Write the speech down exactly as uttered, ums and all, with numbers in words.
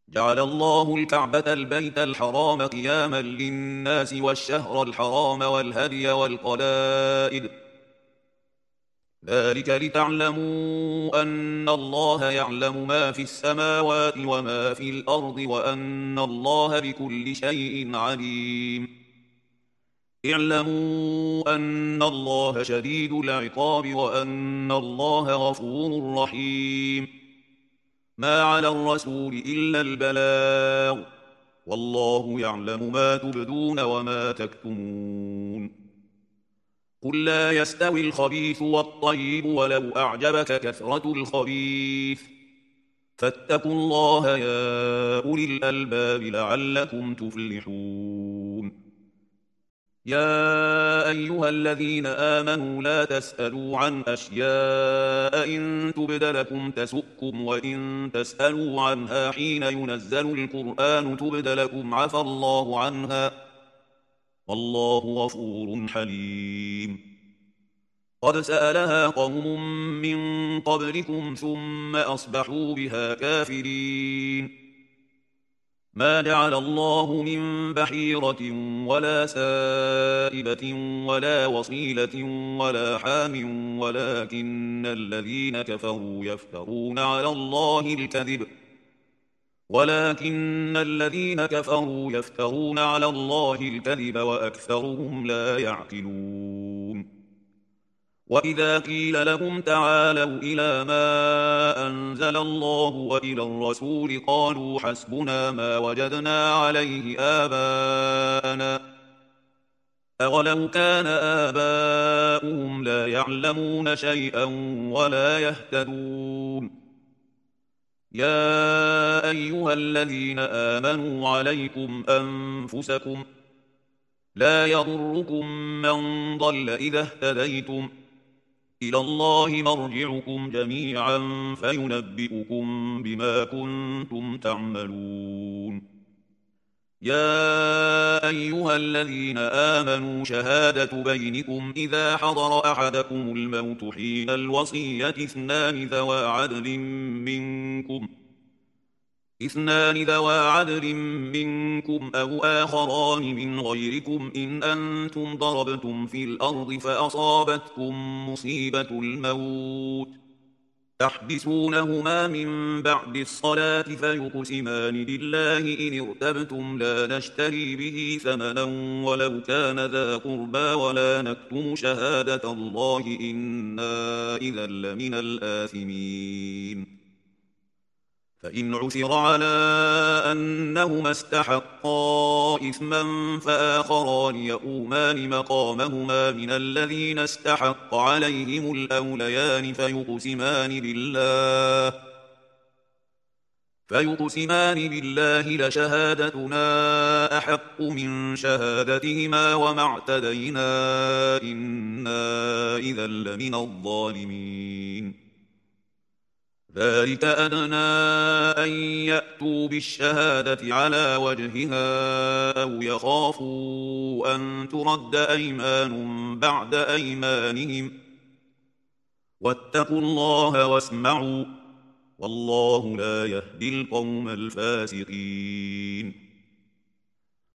جعل الله الكعبة البيت الحرام قياما للناس والشهر الحرام والهدي والقلائد، ذلك لتعلموا أن الله يعلم ما في السماوات وما في الأرض وأن الله بكل شيء عليم. اعلموا أن الله شديد العقاب وأن الله غفور رحيم. ما على الرسول إلا البلاغ، والله يعلم ما تبدون وما تكتمون. قل لا يستوي الخبيث والطيب ولو أعجبك كثرة الخبيث، فاتقوا الله يا أولي الألباب لعلكم تفلحون. يا أيها الذين آمنوا لا تسألوا عن أشياء إن تبد لكم تسؤكم، وإن تسألوا عنها حين ينزل القرآن تبد لكم عفى الله عنها، والله غفور حليم. قد سألها قوم من قبلكم ثم أصبحوا بها كافرين. ما جعل الله من بحيرة ولا سائبة ولا وصيلة ولا حام، ولكن الذين كفروا يفترون على الله الكذب ولكن الذين كفروا يفترون على الله الكذب وأكثرهم لا يعقلون. وإذا قيل لهم تعالوا إلى ما أنزل الله وإلى الرسول قالوا حسبنا ما وجدنا عليه آباءنا، أولو كان آباؤهم لا يعلمون شيئا ولا يهتدون. يا أيها الذين آمنوا عليكم أنفسكم، لا يضركم من ضل إذا اهتديتم، إلى الله مرجعكم جميعا فينبئكم بما كنتم تعملون. يا أيها الذين آمنوا شهادة بينكم إذا حضر أحدكم الموت حين الوصية اثنان ذوى عدل منكم اثنان ذوى عدل منكم أو آخران من غيركم إن أنتم ضربتم في الأرض فأصابتكم مصيبة الموت تحبسونهما من بعد الصلاة فيقسمان بالله إن ارتبتم لا نشتري به ثمنا ولو كان ذا قربى ولا نكتم شهادة الله إنا إذا لمن الآثمين. فإن عثر على أنهما استحقا إثما فآخران يقومان مقامهما من الذين استحق عليهم الأوليان فيقسمان بالله فيقسمان بالله لشهادتنا أحق من شهادتهما وما اعتدينا إنا إذا لمن الظالمين. ذلك أدنى أن يأتوا بالشهادة على وجهها أو يخافوا أن ترد أيمان بعد أيمانهم، واتقوا الله واسمعوا، والله لا يهدي القوم الفاسقين.